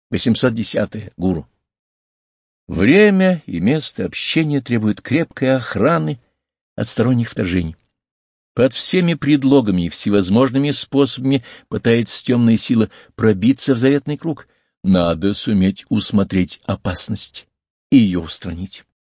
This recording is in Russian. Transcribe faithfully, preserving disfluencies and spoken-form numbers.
восемьсот десятое. Гуру. Время и место общения требуют крепкой охраны от сторонних вторжений. Под всеми предлогами и всевозможными способами пытается темная сила пробиться в заветный круг. Надо суметь усмотреть опасность и ее устранить.